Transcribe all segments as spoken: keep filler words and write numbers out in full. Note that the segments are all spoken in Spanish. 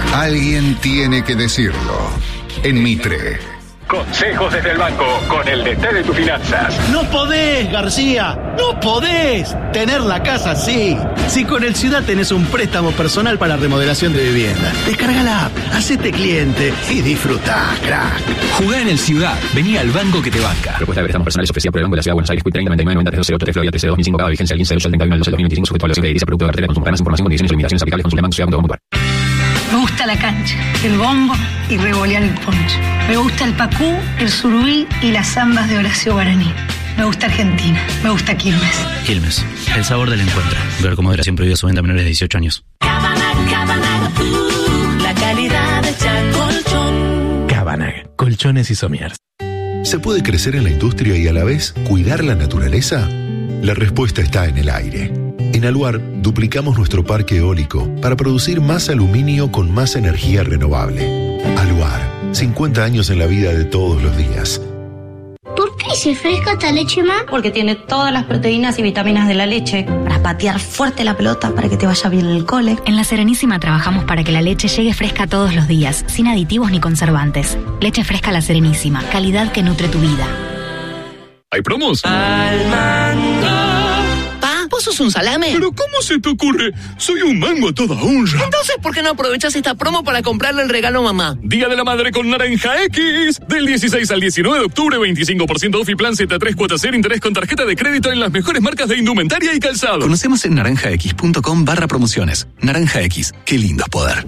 Alguien tiene que decirlo. En Mitre. Consejos desde el banco con el D T de tus finanzas. No podés, García, no podés tener la casa así. Si con el Ciudad tenés un préstamo personal para remodelación de vivienda, descarga la app, hacete cliente y disfrutá, crack. Jugá en el Ciudad, vení al banco que te banca. Propuesta de préstamos personales ofrecida por el Banco de la Ciudad de Buenos Aires, treinta noventa y nueve noventa tres ocho tres Florida trece dos mil cinco, cada vigencia del quince del treinta y uno del doce del dos mil veinticinco, sujeto a la de dice producto de cartera, consumo, más información, condiciones y limitaciones aplicables, consulte banco ciudad punto com punto a r. Me gusta la cancha, el bombo y revolear el poncho. Me gusta el pacú, el surubí y las zambas de Horacio Guaraní. Me gusta Argentina, me gusta Quilmes. Quilmes, el sabor del encuentro. Ver con moderación prohibida su venta a menores de dieciocho años. Cabanag, Cabanag, uh, la calidad de colchón. Cabanag, colchones y somiers. ¿Se puede crecer en la industria y a la vez cuidar la naturaleza? La respuesta está en el aire. En Aluar duplicamos nuestro parque eólico para producir más aluminio con más energía renovable. Aluar, cincuenta años en la vida de todos los días. ¿Por qué dice fresca esta leche, ma? Porque tiene todas las proteínas y vitaminas de la leche para patear fuerte la pelota, para que te vaya bien en el cole. En La Serenísima trabajamos para que la leche llegue fresca todos los días, sin aditivos ni conservantes. Leche fresca La Serenísima, calidad que nutre tu vida. ¿Hay promos? Al mango. Pa, ¿vos sos un salame? ¿Pero cómo se te ocurre? Soy un mango a toda honra. Entonces, ¿por qué no aprovechas esta promo para comprarle el regalo a mamá? Día de la Madre con Naranja X. Del dieciséis al diecinueve de octubre, veinticinco por ciento off y plan Z tres cuotas cero interés con tarjeta de crédito en las mejores marcas de indumentaria y calzado. Conocemos en naranjax.com barra promociones. Naranja X, qué lindo es poder.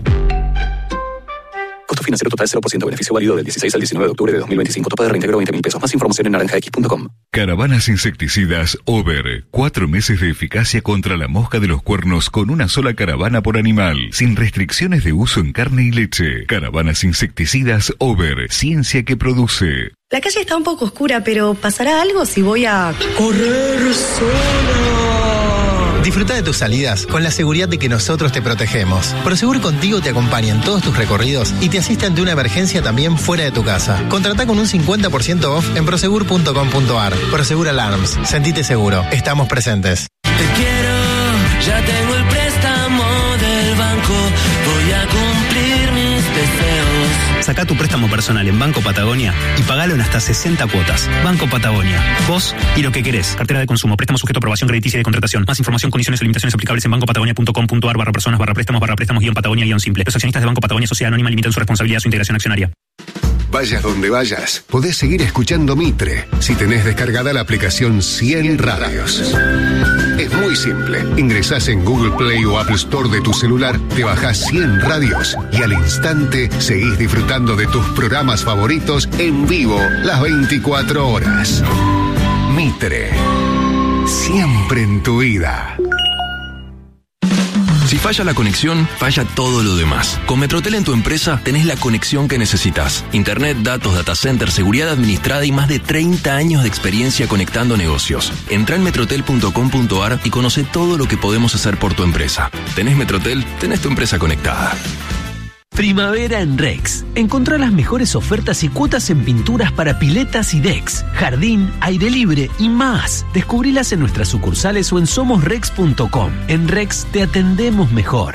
Costo financiero total cero por ciento. Beneficio válido del dieciséis al diecinueve de octubre de dos mil veinticinco. Topa de reintegro veinte mil pesos. Más información en naranja x punto com. Caravanas insecticidas Over. Cuatro meses de eficacia contra la mosca de los cuernos con una sola caravana por animal. Sin restricciones de uso en carne y leche. Caravanas insecticidas Over. Ciencia que produce. La calle está un poco oscura, pero ¿pasará algo si voy a correr sola? Disfruta de tus salidas con la seguridad de que nosotros te protegemos. Prosegur Contigo te acompaña en todos tus recorridos y te asiste ante una emergencia también fuera de tu casa. Contratá con un cincuenta por ciento off en prosegur punto com punto a r. Prosegur Alarms. Sentite seguro. Estamos presentes. Te quiero, ya tengo el préstamo del banco. Voy a cumplir mis deseos. Sacá tu préstamo personal en Banco Patagonia y pagalo en hasta sesenta cuotas. Banco Patagonia. Vos y lo que querés. Cartera de consumo. Préstamo sujeto a aprobación crediticia y de contratación. Más información, condiciones y limitaciones aplicables en bancopatagonia punto com punto a r barra personas barra préstamos barra préstamos guión Patagonia guión simple. Los accionistas de Banco Patagonia Sociedad Anónima limitan su responsabilidad a su integración accionaria. Vayas donde vayas, podés seguir escuchando Mitre si tenés descargada la aplicación cien Radios. Es muy simple. Ingresás en Google Play o Apple Store de tu celular, te bajás cien Radios y al instante seguís disfrutando de tus programas favoritos en vivo las veinticuatro horas. Mitre. Siempre en tu vida. Si falla la conexión, falla todo lo demás. Con Metrotel en tu empresa tenés la conexión que necesitas. Internet, datos, data center, seguridad administrada y más de treinta años de experiencia conectando negocios. Entrá en metrotel punto com punto a r y conoce todo lo que podemos hacer por tu empresa. ¿Tenés Metrotel? Tenés tu empresa conectada. Primavera en Rex. Encontrá las mejores ofertas y cuotas en pinturas para piletas y decks, jardín, aire libre y más. Descubrilas en nuestras sucursales o en somos rex punto com. En Rex te atendemos mejor.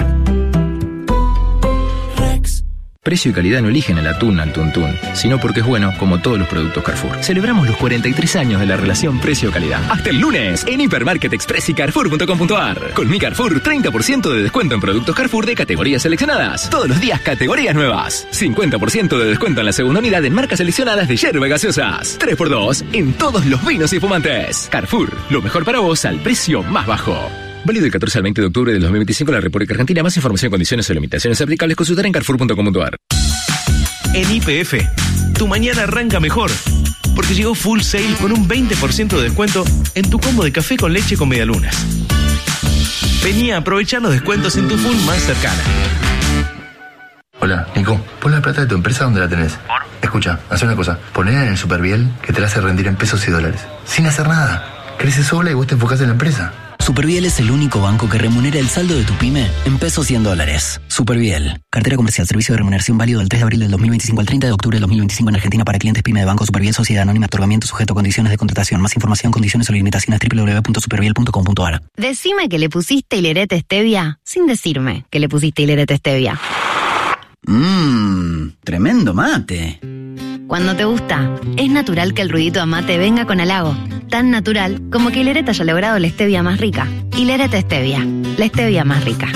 Precio y calidad no eligen el atún al tuntún, sino porque es bueno como todos los productos Carrefour. Celebramos los cuarenta y tres años de la relación precio-calidad. Hasta el lunes en Hipermarket Express y Carrefour punto com punto a r. Con mi Carrefour, treinta por ciento de descuento en productos Carrefour de categorías seleccionadas. Todos los días categorías nuevas. cincuenta por ciento de descuento en la segunda unidad en marcas seleccionadas de yerba gaseosas. tres por dos en todos los vinos y fumantes. Carrefour, lo mejor para vos al precio más bajo. Válido del catorce al veinte de octubre del dos mil veinticinco en la República Argentina. Más información, condiciones o limitaciones aplicables, consultar en carrefour punto com punto a r. En Y P F, tu mañana arranca mejor, porque llegó Full Sale con un veinte por ciento de descuento en tu combo de café con leche con medialunas. Vení a aprovechar los descuentos en tu Full más cercana. Hola, Nico, pon la plata de tu empresa donde la tenés. ¿Por? Escucha, haz una cosa, ponela en el Superviel que te la hace rendir en pesos y dólares. Sin hacer nada. Crece sola y vos te enfocás en la empresa. Superviel es el único banco que remunera el saldo de tu pyme en pesos y en dólares. Superviel. Cartera comercial. Servicio de remuneración válido del tres de abril del dos mil veinticinco al treinta de octubre del dos mil veinticinco en Argentina para clientes pyme de Banco Superviel Sociedad Anónima. Otorgamiento sujeto a condiciones de contratación. Más información, condiciones o limitaciones doble u doble u doble u punto superviel punto com punto a r. Decime que le pusiste Hilerete Stevia sin decirme que le pusiste Hilerete Stevia. Mmm, tremendo mate. Cuando te gusta, es natural que el ruidito de mate venga con halago. Tan natural como que Hileret haya logrado la stevia más rica. Hileret Stevia, la stevia más rica.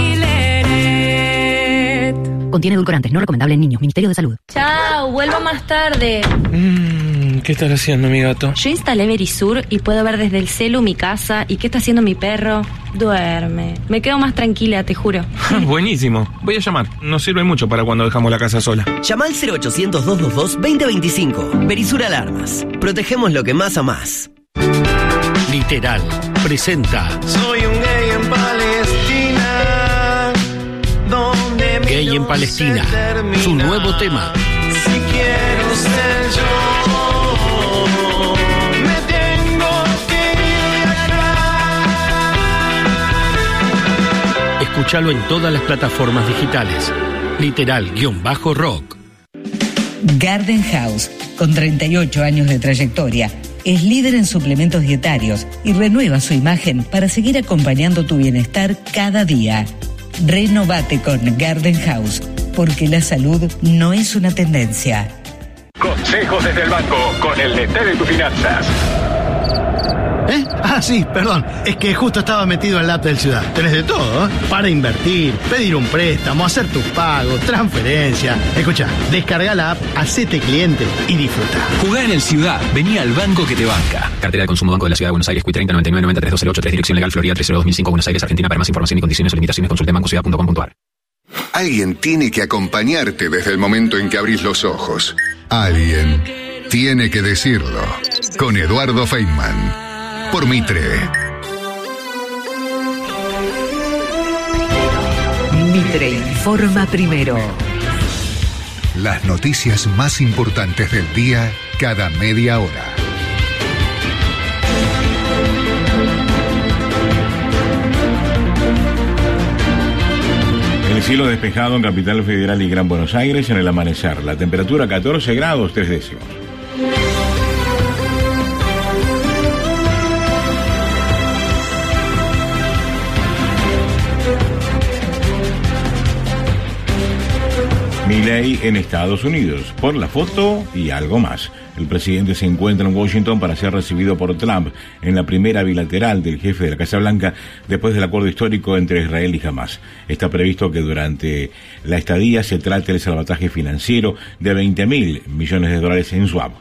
Contiene edulcorantes, no recomendable en niños. Ministerio de Salud. Chao, vuelvo más tarde. Mm, ¿Qué estás haciendo, mi gato? Yo instalé Verisur y puedo ver desde el celu mi casa. ¿Y qué está haciendo mi perro? Duerme. Me quedo más tranquila, te juro. Buenísimo. Voy a llamar. Nos sirve mucho para cuando dejamos la casa sola. Llama al cero ochocientos, doscientos veintidós, veinte veinticinco. Verisur Alarmas. Protegemos lo que más amás. Literal presenta Soy un gay en Palestina, donde Gay en Palestina, su nuevo tema. Si quiero ser yo, me tengo que ir acá. Escúchalo en todas las plataformas digitales. Literal-rock. Garden House, con treinta y ocho años de trayectoria, es líder en suplementos dietarios y renueva su imagen para seguir acompañando tu bienestar cada día. Renovate con Garden House, porque la salud no es una tendencia. Consejos desde el banco con el D T de tus finanzas. ¿Eh? Ah, sí, perdón. Es que justo estaba metido en la app del Ciudad. Tenés de todo, ¿eh? Para invertir, pedir un préstamo, hacer tus pagos, transferencia. Escucha, descarga la app, hacete cliente y disfruta. Jugá en el Ciudad. Vení al banco que te banca. Cartera de consumo Banco de la Ciudad de Buenos Aires. Q treinta noventa y nueve noventa y tres dos cero ocho tres. Dirección legal Florida tres cero dos mil cinco Buenos Aires, Argentina. Para más información y condiciones o limitaciones consulte banco ciudad punto com punto a r. Alguien tiene que acompañarte desde el momento en que abrís los ojos. Alguien tiene que decirlo. Con Eduardo Feynman. Por Mitre. Mitre informa primero. Las noticias más importantes del día cada media hora. El cielo despejado en Capital Federal y Gran Buenos Aires en el amanecer. La temperatura catorce grados tres décimos. Milei en Estados Unidos, por la foto y algo más. El presidente se encuentra en Washington para ser recibido por Trump en la primera bilateral del jefe de la Casa Blanca después del acuerdo histórico entre Israel y Hamás. Está previsto que durante la estadía se trate el salvataje financiero de veinte mil millones de dólares en Schwab.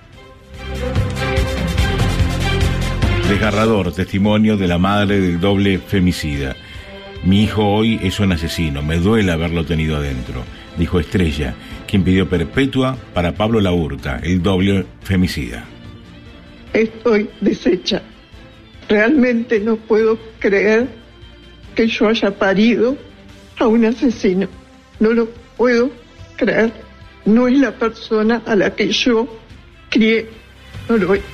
Desgarrador testimonio de la madre del doble femicida. Mi hijo hoy es un asesino, me duele haberlo tenido adentro, dijo Estrella, quien pidió perpetua para Pablo Laurta, el doble femicida. Estoy deshecha. Realmente no puedo creer que yo haya parido a un asesino. No lo puedo creer. No es la persona a la que yo crié. No lo es.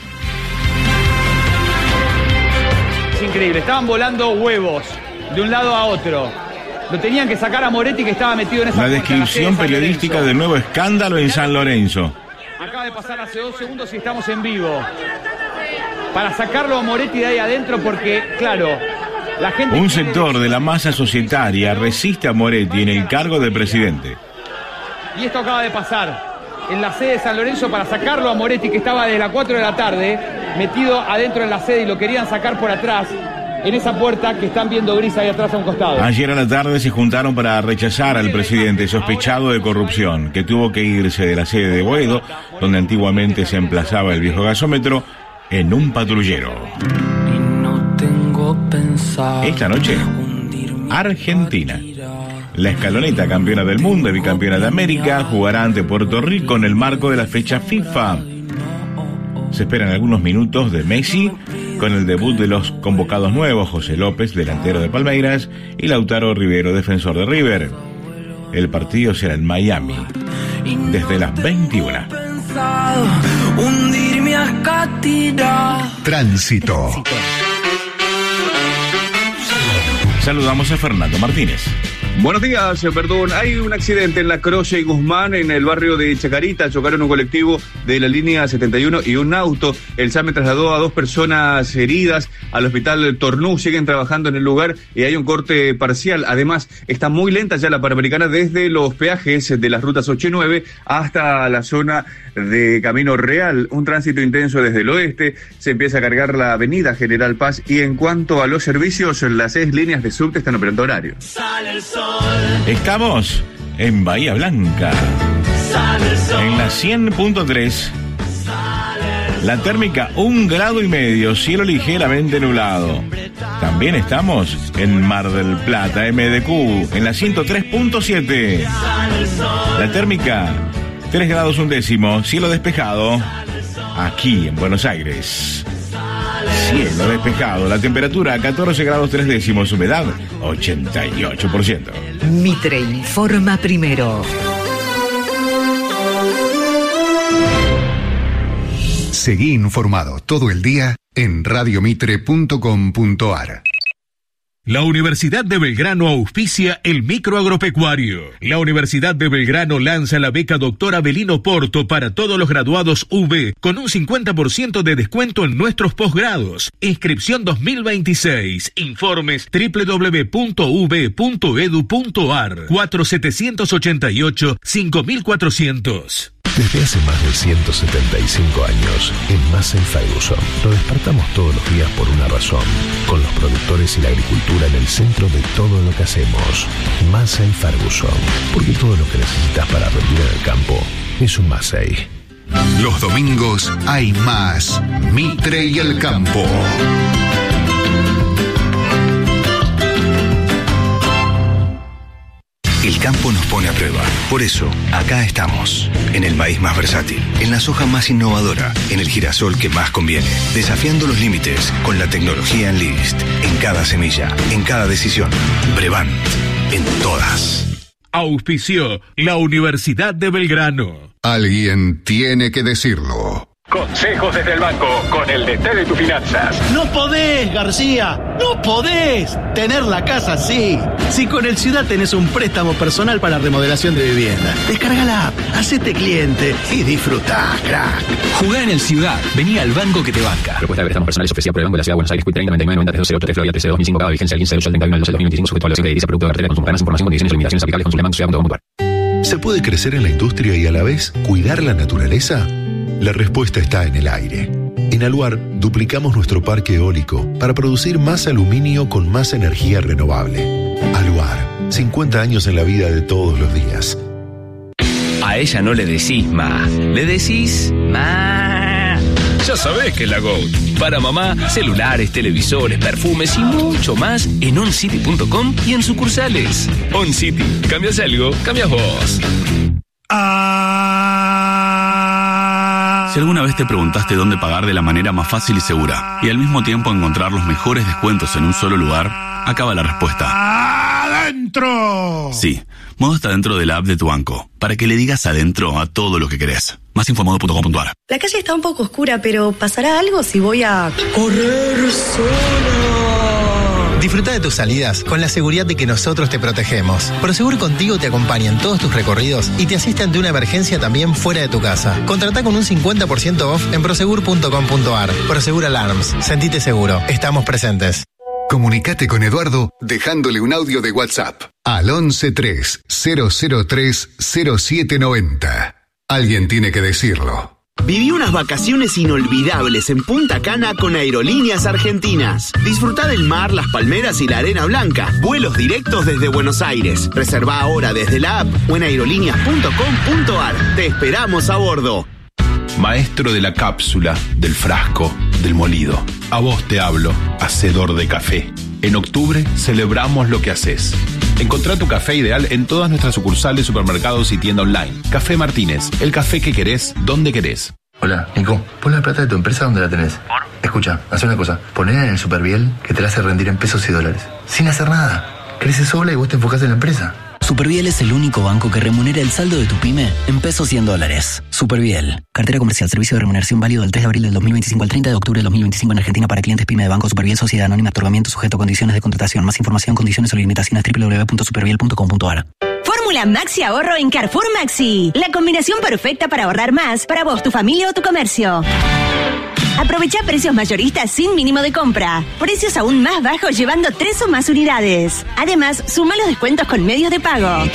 Es increíble. Estaban volando huevos de un lado a otro. Lo tenían que sacar a Moretti, que estaba metido en esa... La descripción periodística del nuevo escándalo en San Lorenzo. Acaba de pasar hace dos segundos y estamos en vivo. Para sacarlo a Moretti de ahí adentro porque, claro, la gente... Un sector de la masa societaria resiste a Moretti en el cargo de presidente. Y esto acaba de pasar en la sede de San Lorenzo para sacarlo a Moretti, que estaba desde las cuatro de la tarde metido adentro en la sede y lo querían sacar por atrás, en esa puerta que están viendo gris ahí atrás a un costado. Ayer a la tarde se juntaron para rechazar al presidente sospechado de corrupción, que tuvo que irse de la sede de Boedo, donde antiguamente se emplazaba el viejo gasómetro, en un patrullero. Esta noche, Argentina. La escaloneta campeona del mundo y bicampeona de América jugará ante Puerto Rico en el marco de la fecha FIFA. Se esperan algunos minutos de Messi con el debut de los convocados nuevos, José López, delantero de Palmeiras, y Lautaro Rivero, defensor de River. El partido será en Miami, desde las veintiuna. Tránsito. Saludamos a Fernando Martínez. Buenos días, perdón. Hay un accidente en La Croce y Guzmán, en el barrio de Chacarita. Chocaron un colectivo de la línea setenta y uno y un auto. El SAME trasladó a dos personas heridas al hospital Tornú. Siguen trabajando en el lugar y hay un corte parcial. Además, está muy lenta ya la Panamericana desde los peajes de las rutas ocho y nueve hasta la zona de Camino Real. Un tránsito intenso desde el oeste. Se empieza a cargar la avenida General Paz. Y en cuanto a los servicios, las seis líneas de subte están operando horario. Sale el sol. Estamos en Bahía Blanca, en la cien punto tres. La térmica un grado y medio, cielo ligeramente nublado. También estamos en Mar del Plata, M D Q, en la ciento tres punto siete. La térmica tres grados un décimo, cielo despejado. Aquí en Buenos Aires, cielo despejado, la temperatura catorce grados tres décimos, humedad ochenta y ocho por ciento. Mitre informa primero. Seguí informado todo el día en radio mitre punto com punto ar. La Universidad de Belgrano auspicia el microagropecuario. La Universidad de Belgrano lanza la beca Doctor Avelino Porto para todos los graduados U B con un cincuenta por ciento de descuento en nuestros posgrados. Inscripción dos mil veintiséis. Informes doble u doble u doble u punto u b punto e d u punto a r. cuatro siete ocho ocho cinco cuatrocientos. Desde hace más de ciento setenta y cinco años, en Massey Ferguson, lo despertamos todos los días por una razón, con los productores y la agricultura en el centro de todo lo que hacemos. Massey Ferguson, porque todo lo que necesitas para rendir en el campo es un Massey. Los domingos hay más Mitre y el Campo. El campo nos pone a prueba. Por eso, acá estamos. En el maíz más versátil, en la soja más innovadora, en el girasol que más conviene. Desafiando los límites con la tecnología Enlist. En cada semilla, en cada decisión. Brevant, en todas. Auspició la Universidad de Belgrano. Alguien tiene que decirlo. Consejos desde el banco, con el D T de tus finanzas. No podés, García, no podés tener la casa así. Si con el Ciudad tenés un préstamo personal para remodelación de vivienda, descarga la app, hacete cliente y disfrutá, crack. Jugá en el Ciudad, vení al banco que te banca. Propuesta de préstamos personales ofrecida por el Banco de la Ciudad de Buenos Aires, Q treinta, noventa y nueve, noventa, cero ocho, Florida, T C dos mil cinco, cada vigencia el quince de ocho al treinta y uno del dos mil veinticinco, sujeto a la de producto de cartera de consumo. Para más información, condiciones y limitaciones aplicables, consulte banco ciudad punto com punto ar. ¿Se puede crecer en la industria y a la vez cuidar la naturaleza? La respuesta está en el aire. En Aluar duplicamos nuestro parque eólico para producir más aluminio con más energía renovable. Aluar, cincuenta años en la vida de todos los días. A ella no le decís ma, le decís ma. Ya sabés que es la GOAT. Para mamá, celulares, televisores, perfumes y mucho más en oncity punto com y en sucursales. OnCity, ¿cambias algo? Cambias vos. Si alguna vez te preguntaste dónde pagar de la manera más fácil y segura y al mismo tiempo encontrar los mejores descuentos en un solo lugar, acaba la respuesta. ¡Adentro! Sí, Modo está dentro de la app de tu banco, para que le digas adentro a todo lo que querés. Más info modo punto com punto ar. La calle está un poco oscura, pero ¿pasará algo si voy a correr sola? Disfruta de tus salidas con la seguridad de que nosotros te protegemos. Prosegur Contigo te acompaña en todos tus recorridos y te asiste ante una emergencia también fuera de tu casa. Contratá con un cincuenta por ciento off en prosegur punto com punto ar. Prosegur Alarms. Sentite seguro. Estamos presentes. Comunicate con Eduardo dejándole un audio de WhatsApp al once tres cero cero tres cero siete noventa. Alguien tiene que decirlo. Viví unas vacaciones inolvidables en Punta Cana con Aerolíneas Argentinas. Disfrutá del mar, las palmeras y la arena blanca. Vuelos directos desde Buenos Aires. Reservá ahora desde la app o en aerolíneas punto com punto ar. Te esperamos a bordo. Maestro de la cápsula, del frasco, del molido. A vos te hablo, hacedor de café. En octubre celebramos lo que haces. Encontrá tu café ideal en todas nuestras sucursales, supermercados y tienda online. Café Martínez, el café que querés, donde querés. Hola, Nico, pon la plata de tu empresa donde la tenés. Escucha, haz una cosa, ponela en el Superbiel que te la hace rendir en pesos y dólares. Sin hacer nada. Crece sola y vos te enfocás en la empresa. Superviel es el único banco que remunera el saldo de tu pyme en pesos y en dólares. Superviel. Cartera comercial. Servicio de remuneración válido del tres de abril del dos mil veinticinco al treinta de octubre del dos mil veinticinco en Argentina para clientes pyme de Banco Superviel Sociedad Anónima. Otorgamiento sujeto a condiciones de contratación. Más información, condiciones o limitaciones doble u doble u doble u punto superviel punto com punto a r. Fórmula Maxi Ahorro en Carrefour Maxi. La combinación perfecta para ahorrar más para vos, tu familia o tu comercio. Aprovecha precios mayoristas sin mínimo de compra. Precios aún más bajos llevando tres o más unidades. Además, suma los descuentos con medios de pago.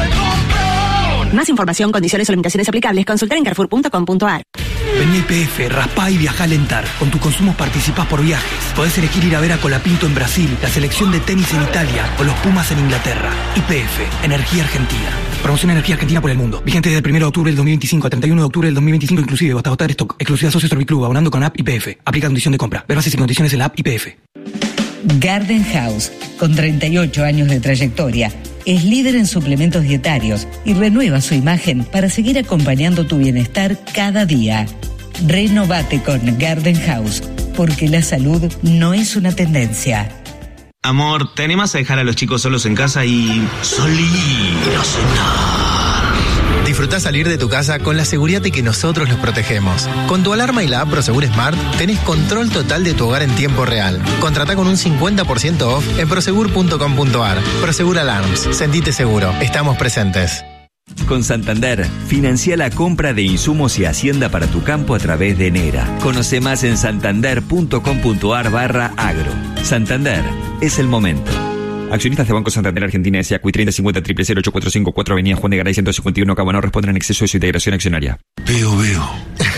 Más información, condiciones o limitaciones aplicables, consultar en carrefour punto com punto a r. Vení a I P F, raspá y viajá a Alentar. Con tu consumo participás por viajes. Podés elegir ir a ver a Colapinto en Brasil, la selección de tenis en Italia o los Pumas en Inglaterra. I P F, Energía Argentina. Promoción Energía Argentina por el mundo. Vigente desde el primero de octubre del dos mil veinticinco al treinta y uno de octubre del dos mil veinticinco inclusive o hasta agotar stock. Exclusiva Socios Orbiclub, abonando con app I P F. Aplica condición de compra. Ver bases y condiciones en la app I P F. Garden House, con treinta y ocho años de trayectoria, es líder en suplementos dietarios y renueva su imagen para seguir acompañando tu bienestar cada día. Renovate con Garden House, porque la salud no es una tendencia. Amor, ¿te animas a dejar a los chicos solos en casa y... salir a cenar? Disfrutá salir de tu casa con la seguridad de que nosotros los protegemos. Con tu alarma y la app Prosegur Smart tenés control total de tu hogar en tiempo real. Contratá con un cincuenta por ciento off en prosegur punto com punto a r. Prosegur Alarms. Sentite seguro. Estamos presentes. Con Santander, financia la compra de insumos y hacienda para tu campo a través de Nera. Conoce más en santander punto com punto a r barra agro. Santander, es el momento. Accionistas de Banco Santander Argentina S A C U I treinta cincuenta cero cero ocho cuatro cinco cuatro Avenida Juan de Garay ciento cincuenta y uno Cabo no responden en exceso de su integración accionaria. Veo, veo.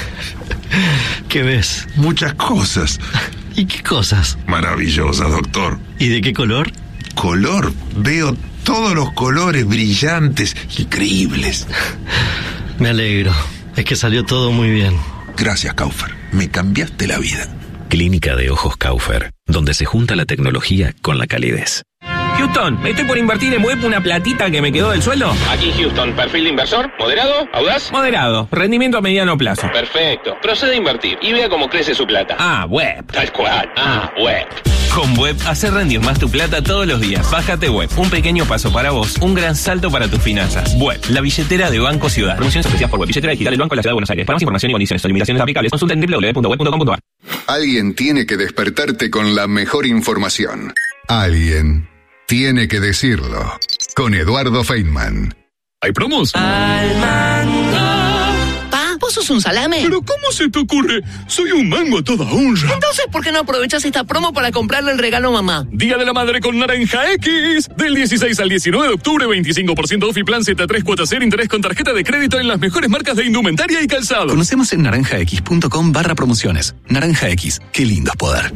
¿Qué ves? Muchas cosas. ¿Y qué cosas? Maravillosas, doctor. ¿Y de qué color? Color. Veo todos los colores brillantes, increíbles. Me alegro. Es que salió todo muy bien. Gracias, Kaufer. Me cambiaste la vida. Clínica de Ojos Kaufer, donde se junta la tecnología con la calidez. Houston, estoy por invertir en web una platita que me quedó del sueldo. Aquí Houston, perfil de inversor, moderado, audaz. Moderado, rendimiento a mediano plazo. Perfecto, procede a invertir y vea cómo crece su plata. Ah, web. Tal cual, ah, web. Con Web, hacer rendir más tu plata todos los días. Bájate Web, un pequeño paso para vos, un gran salto para tus finanzas. Web, la billetera de Banco Ciudad. Promociones especiales por Web, billetera digital del Banco de la Ciudad de Buenos Aires. Para más información y condiciones o limitaciones aplicables, consulta en doble u doble u doble u punto web punto com punto a r. Alguien tiene que despertarte con la mejor información. Alguien tiene que decirlo. Con Eduardo Feynman. ¿Hay promos? Al mango. Pa, ¿vos sos un salame? ¿Pero cómo se te ocurre? Soy un mango a toda honra. Entonces, ¿por qué no aprovechas esta promo para comprarle el regalo a mamá? Día de la Madre con Naranja X. Del dieciséis al diecinueve de octubre, veinticinco por ciento off y plan Z tres cuotas cero interés con tarjeta de crédito en las mejores marcas de indumentaria y calzado. Conocemos en naranjax punto com barra promociones. Naranja X, qué lindo es poder.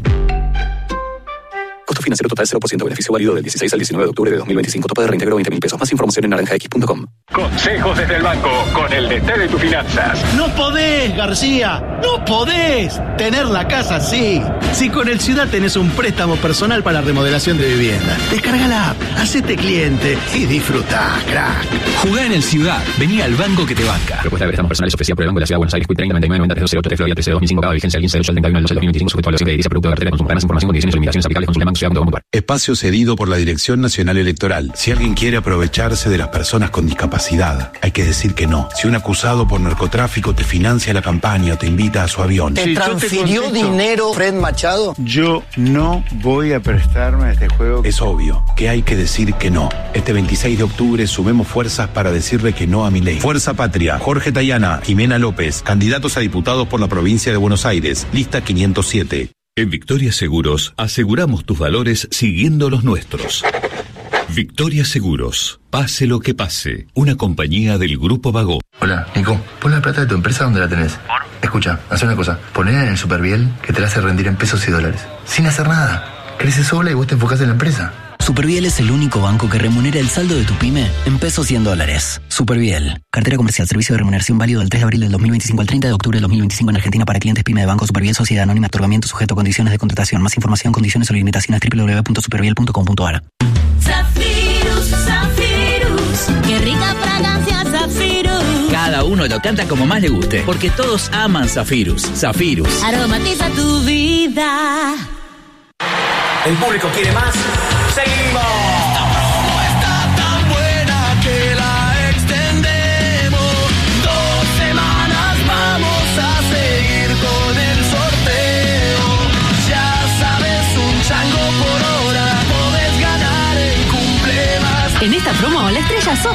Costo financiero total cero por ciento. Beneficio válido del dieciséis al diecinueve de octubre de dos mil veinticinco. Tope de reintegro veinte mil pesos. Más información en naranja x punto com. Consejos desde el banco con el D T de tus finanzas. No podés, García. No podés tener la casa así. Si con el Ciudad tenés un préstamo personal para remodelación de vivienda, descarga la app, hacete cliente y disfrutá, crack. Jugá en el Ciudad. Vení al banco que te banca. Propuesta de préstamos personales ofrecida por el Banco de la Ciudad de Buenos Aires. treinta noventa y nueve noventa tres cero ocho tres Florida trece dos mil cinco. Cada vigencia del quince de ocho al treinta y uno del doce del dos mil veinticinco. Sujeto a evaluación de edilicia. Producto de cartera de consumo. Más información, condiciones y limitaciones aplicables. Consulta en banco ciudad punto com punto a r. Espacio cedido por la Dirección Nacional Electoral. Si alguien quiere aprovecharse de las personas con discapacidad, hay que decir que no. Si un acusado por narcotráfico te financia la campaña o te invita a su avión. ¿Te transfirió dinero Fred Machado? Yo no voy a prestarme a este juego. Es obvio que hay que decir que no. Este veintiséis de octubre sumemos fuerzas para decirle que no a Milei. Fuerza Patria, Jorge Tayana, Jimena López, candidatos a diputados por la provincia de Buenos Aires, lista quinientos siete. En Victoria Seguros aseguramos tus valores siguiendo los nuestros. Victoria Seguros, pase lo que pase, una compañía del Grupo Vago. Hola, Nico, pon la plata de tu empresa donde la tenés. ¿Por? Escucha, haz una cosa, ponela en el Superviel que te la hace rendir en pesos y dólares. Sin hacer nada. Crece sola y vos te enfocás en la empresa. Superviel es el único banco que remunera el saldo de tu pyme en pesos y en dólares. Superviel. Cartera comercial. Servicio de remuneración válido del tres de abril del dos mil veinticinco al treinta de octubre del dos mil veinticinco en Argentina para clientes pyme de Banco Superviel Sociedad Anónima. Otorgamiento sujeto a condiciones de contratación. Más información, condiciones o limitaciones doble u doble u doble u punto superviel punto com punto a r. Zafirus, Zafirus, qué rica fragancia Zafirus. Cada uno lo canta como más le guste, porque todos aman Zafirus. Zafirus. Aromatiza tu vida. El público quiere más. ¡Seguimos! Esta promo está tan buena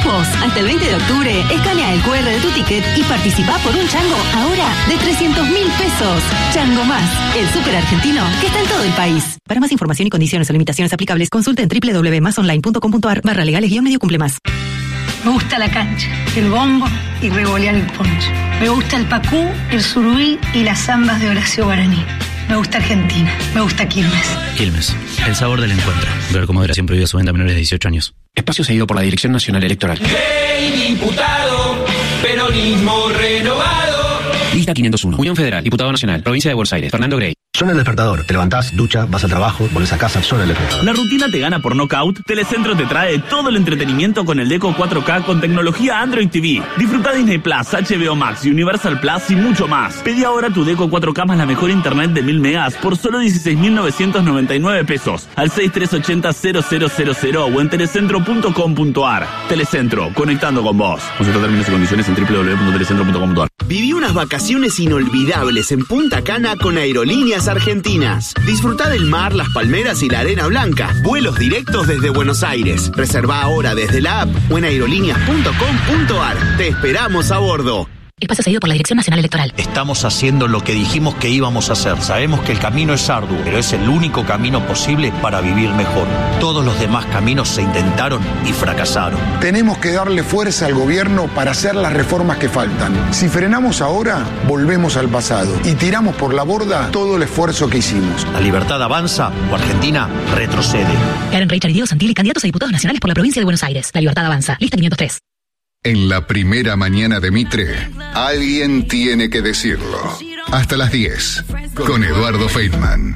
Vos, hasta el veinte de octubre, escanea el cu erre de tu ticket y participá por un chango ahora de trescientos mil pesos. Chango Más, el súper argentino que está en todo el país. Para más información y condiciones o limitaciones aplicables, consulta en doble u doble u doble u punto más online punto com punto a r barra legales guión medio cumple más. Me gusta la cancha, el bombo y revolear el poncho. Me gusta el pacú, el surubí y las zambas de Horacio Guaraní. Me gusta Argentina, me gusta Quilmes. Quilmes, el sabor del encuentro. Ver con moderación prohibida su venta a menores de dieciocho años. Espacio cedido por la Dirección Nacional Electoral. Ley diputado, peronismo renovado. Lista quinientos uno. Unión Federal, Diputado Nacional, Provincia de Buenos Aires, Fernando Grey. Suena el despertador. Te levantás, ducha, vas al trabajo, volvés a casa, suena el despertador. ¿La rutina te gana por knockout? Telecentro te trae todo el entretenimiento con el Deco cuatro K con tecnología Android T V. Disfruta Disney Plus, H B O Max, Universal Plus y mucho más. Pedí ahora tu Deco cuatro K más la mejor internet de mil megas por solo dieciséis mil novecientos noventa y nueve pesos al seis tres ocho cero cero cero cero cero o en telecentro punto com punto a r. Telecentro, conectando con vos. Consulta términos y condiciones en doble u doble u doble u punto telecentro punto com punto a r. Viví unas vacaciones inolvidables en Punta Cana con Aerolíneas Argentinas. Disfruta del mar, las palmeras y la arena blanca. Vuelos directos desde Buenos Aires. Reserva ahora desde la app o en aerolíneas punto com punto a r. Te esperamos a bordo. Espacio cedido por la Dirección Nacional Electoral. Estamos haciendo lo que dijimos que íbamos a hacer. Sabemos que el camino es arduo, pero es el único camino posible para vivir mejor. Todos los demás caminos se intentaron y fracasaron. Tenemos que darle fuerza al gobierno para hacer las reformas que faltan. Si frenamos ahora, volvemos al pasado y tiramos por la borda todo el esfuerzo que hicimos. La libertad avanza o Argentina retrocede. Karen Reichard y Diego Santilli, candidatos a diputados nacionales por la provincia de Buenos Aires. La libertad avanza. Lista quinientos tres. En la primera mañana de Mitre, alguien tiene que decirlo. Hasta las diez, con Eduardo Feitman.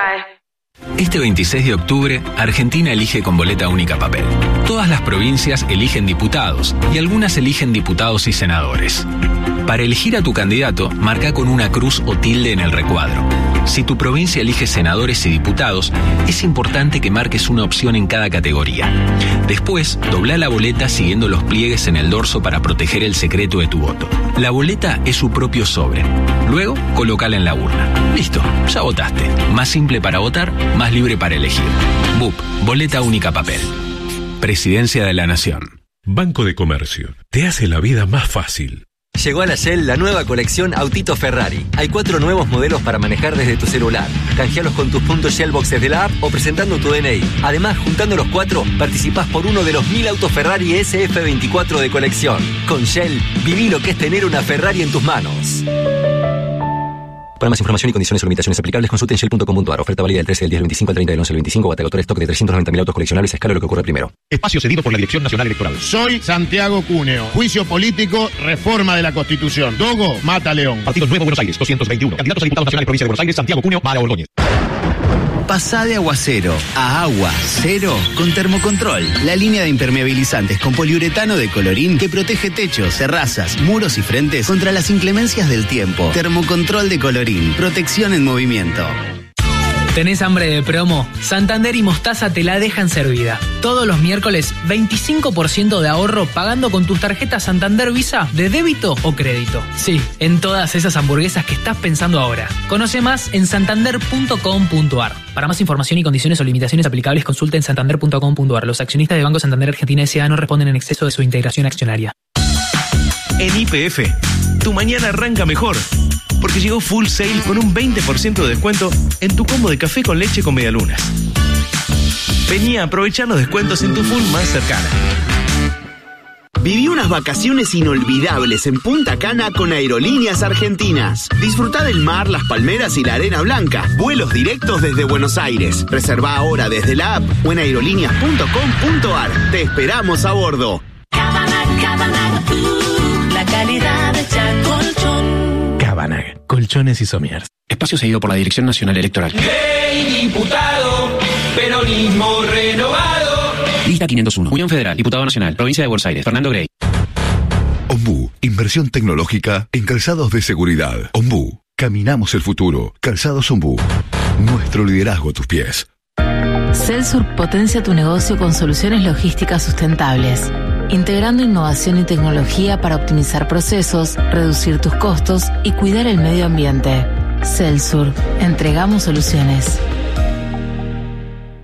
Este veintiséis de octubre, Argentina elige con boleta única papel. Todas las provincias eligen diputados y algunas eligen diputados y senadores. Para elegir a tu candidato, marca con una cruz o tilde en el recuadro. Si tu provincia elige senadores y diputados, es importante que marques una opción en cada categoría. Después, dobla la boleta siguiendo los pliegues en el dorso para proteger el secreto de tu voto. La boleta es su propio sobre. Luego, colócala en la urna. Listo, ya votaste. Más simple para votar, más libre para elegir. B U P, boleta única papel. Presidencia de la Nación. Banco de Comercio. Te hace la vida más fácil. Llegó a la Shell la nueva colección Autito Ferrari. Hay cuatro nuevos modelos para manejar desde tu celular. Canjealos con tus puntos Shell Boxes de la app o presentando tu D N I. Además, juntando los cuatro, participás por uno de los mil autos Ferrari S F veinticuatro de colección. Con Shell, viví lo que es tener una Ferrari en tus manos. Para más información y condiciones o limitaciones aplicables, consulta en shell punto com punto a r. Oferta válida del trece del diez al veinticinco al treinta del once al veinticinco. Batagotor stock de trescientos noventa mil autos coleccionables a escala lo que ocurre primero. Espacio cedido por la Dirección Nacional Electoral. Soy Santiago Cúneo. Juicio político, reforma de la Constitución. Dogo, mata a León. Partido Nuevo Buenos Aires, doscientos veintiuno. Candidatos a diputados nacionales, Provincia de Buenos Aires, Santiago Cúneo, Mara Ordóñez. Pasá de aguacero a agua cero con Termocontrol, la línea de impermeabilizantes con poliuretano de Colorín que protege techos, terrazas, muros y frentes contra las inclemencias del tiempo. Termocontrol de Colorín, protección en movimiento. ¿Tenés hambre de promo? Santander y Mostaza te la dejan servida. Todos los miércoles, veinticinco por ciento de ahorro pagando con tus tarjetas Santander Visa de débito o crédito. Sí, en todas esas hamburguesas que estás pensando ahora. Conoce más en santander punto com punto a r. Para más información y condiciones o limitaciones aplicables, consulta en santander punto com punto a r. Los accionistas de Banco Santander Argentina S A no responden en exceso de su integración accionaria. En Y P F, tu mañana arranca mejor. Porque llegó Full Sale con un veinte por ciento de descuento en tu combo de café con leche con medialunas. Vení a aprovechar los descuentos en tu Full más cercana. Viví unas vacaciones inolvidables en Punta Cana con Aerolíneas Argentinas. Disfruta del mar, las palmeras y la arena blanca. Vuelos directos desde Buenos Aires. Reserva ahora desde la app o en aerolíneas punto com punto a r. Te esperamos a bordo. Cabanac, Cabanac, uh, la calidad hecha colchón. Cabanac, colchones y somiers. Espacio cedido por la Dirección Nacional Electoral. Ley diputado, peronismo renovado. Lista quinientos uno. Unión Federal, Diputado Nacional, Provincia de Buenos Aires, Fernando Grey. Ombú, inversión tecnológica en calzados de seguridad. Ombú, caminamos el futuro. Calzados Ombú, nuestro liderazgo a tus pies. Celsur potencia tu negocio con soluciones logísticas sustentables, integrando innovación y tecnología para optimizar procesos, reducir tus costos y cuidar el medio ambiente. Celsur, entregamos soluciones.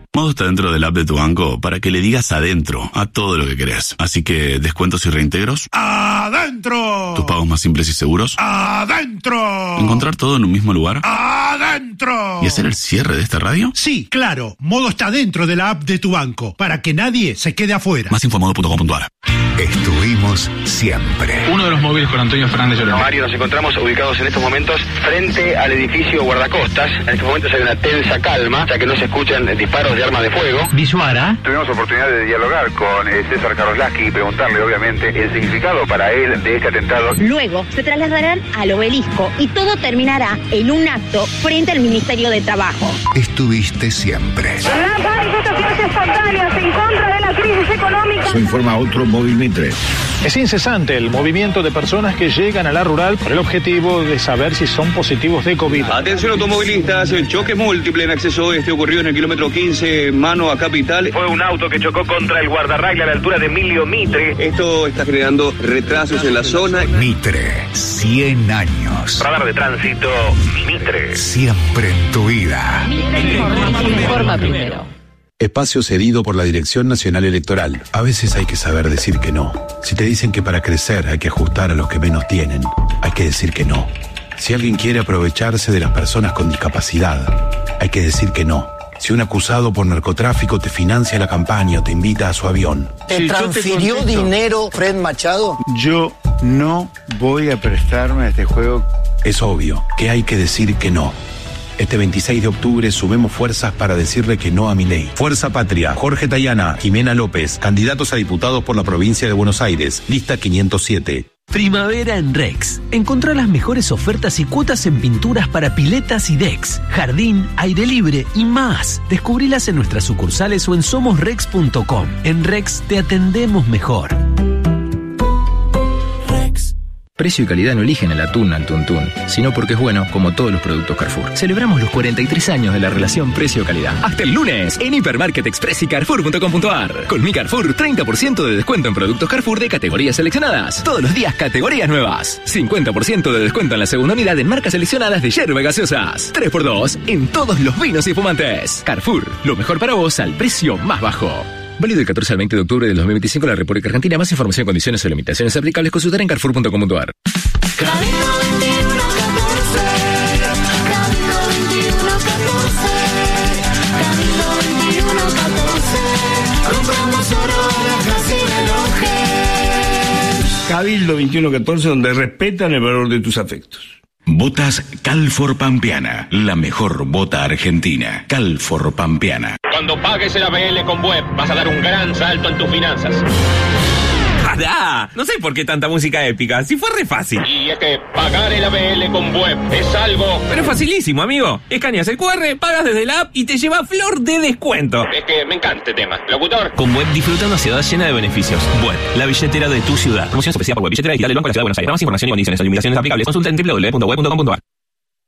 Modo está dentro del app de tu banco para que le digas adentro a todo lo que querés. Así que, ¿descuentos y reintegros? ¡Adentro! ¿Tus pagos más simples y seguros? ¡Adentro! ¿Encontrar todo en un mismo lugar? ¡Adentro! ¿Y hacer el cierre de esta radio? Sí, claro. Modo está dentro de la app de tu banco para que nadie se quede afuera. Más info modo punto com punto a r. Estuvimos siempre. Uno de los móviles con Antonio Fernández Llorente. Mario, nos encontramos ubicados en estos momentos frente al edificio guardacostas. En estos momentos hay una tensa calma, ya que no se escuchan disparos de armas de fuego. Visuara. Tuvimos oportunidad de dialogar con eh, César Karoslavsky y preguntarle, obviamente, el significado para él de este atentado. Luego se trasladarán al obelisco y todo terminará en un acto frente al Ministerio de Trabajo. Estuviste siempre. Las manifestaciones espontáneas en contra de la crisis económica. Eso informa otro móvil Mitre. Es incesante el movimiento de personas que llegan a la rural por el objetivo de saber si son positivos de COVID. Atención automovilistas, el choque múltiple en acceso oeste ocurrió en el kilómetro quince, mano a Capital. Fue un auto que chocó contra el guardarrail a la altura de Emilio Mitre. Esto está generando retrasos en la zona. Mitre, cien años. Radar de tránsito, Mitre. Siempre en tu vida. Informa primero. Espacio cedido por la Dirección Nacional Electoral. A veces hay que saber decir que no. Si te dicen que para crecer hay que ajustar a los que menos tienen, hay que decir que no. Si alguien quiere aprovecharse de las personas con discapacidad, hay que decir que no. Si un acusado por narcotráfico te financia la campaña o te invita a su avión. ¿Te transfirió te dinero Fred Machado? Yo no voy a prestarme a este juego. Es obvio que hay que decir que no. Este veintiséis de octubre sumemos fuerzas para decirle que no a Milei. Fuerza Patria, Jorge Tayana, Jimena López, candidatos a diputados por la provincia de Buenos Aires, lista quinientos siete. Primavera en Rex. Encontrá las mejores ofertas y cuotas en pinturas para piletas y decks, jardín, aire libre y más. Descubrilas en nuestras sucursales o en somos rex punto com. En Rex te atendemos mejor. Precio y calidad no eligen el atún al tuntún, sino porque es bueno, como todos los productos Carrefour. Celebramos los cuarenta y tres años de la relación precio-calidad. Hasta el lunes, en Hipermarket Express y Carrefour punto com punto a r. Con mi Carrefour, treinta por ciento de descuento en productos Carrefour de categorías seleccionadas. Todos los días, categorías nuevas. cincuenta por ciento de descuento en la segunda unidad en marcas seleccionadas de yerba gaseosas. tres por dos en todos los vinos y fumantes. Carrefour, lo mejor para vos al precio más bajo. Válido del catorce al veinte de octubre del dos mil veinticinco en la República Argentina. Más información, condiciones o limitaciones aplicables consultar en Carrefour punto com punto a r. Cabildo veintiuno catorce, donde respetan el valor de tus afectos. Botas Calfor Pampeana, la mejor bota argentina. Calfor Pampeana. Cuando pagues el A B L con Web, vas a dar un gran salto en tus finanzas. ¡Pará! No sé por qué tanta música épica, si fue re fácil. Y es que pagar el A B L con Web es algo... Pero es facilísimo, amigo. Escaneas el cu erre, pagas desde la app y te lleva flor de descuento. Es que me encanta este tema. Locutor. Con Web disfruta una ciudad llena de beneficios. Web, la billetera de tu ciudad. Promoción especial por Web, billetera digital del Banco de la Ciudad de Buenos Aires. Para más información y condiciones o limitaciones aplicables, consulta en doble u doble u doble u punto web punto com punto a r.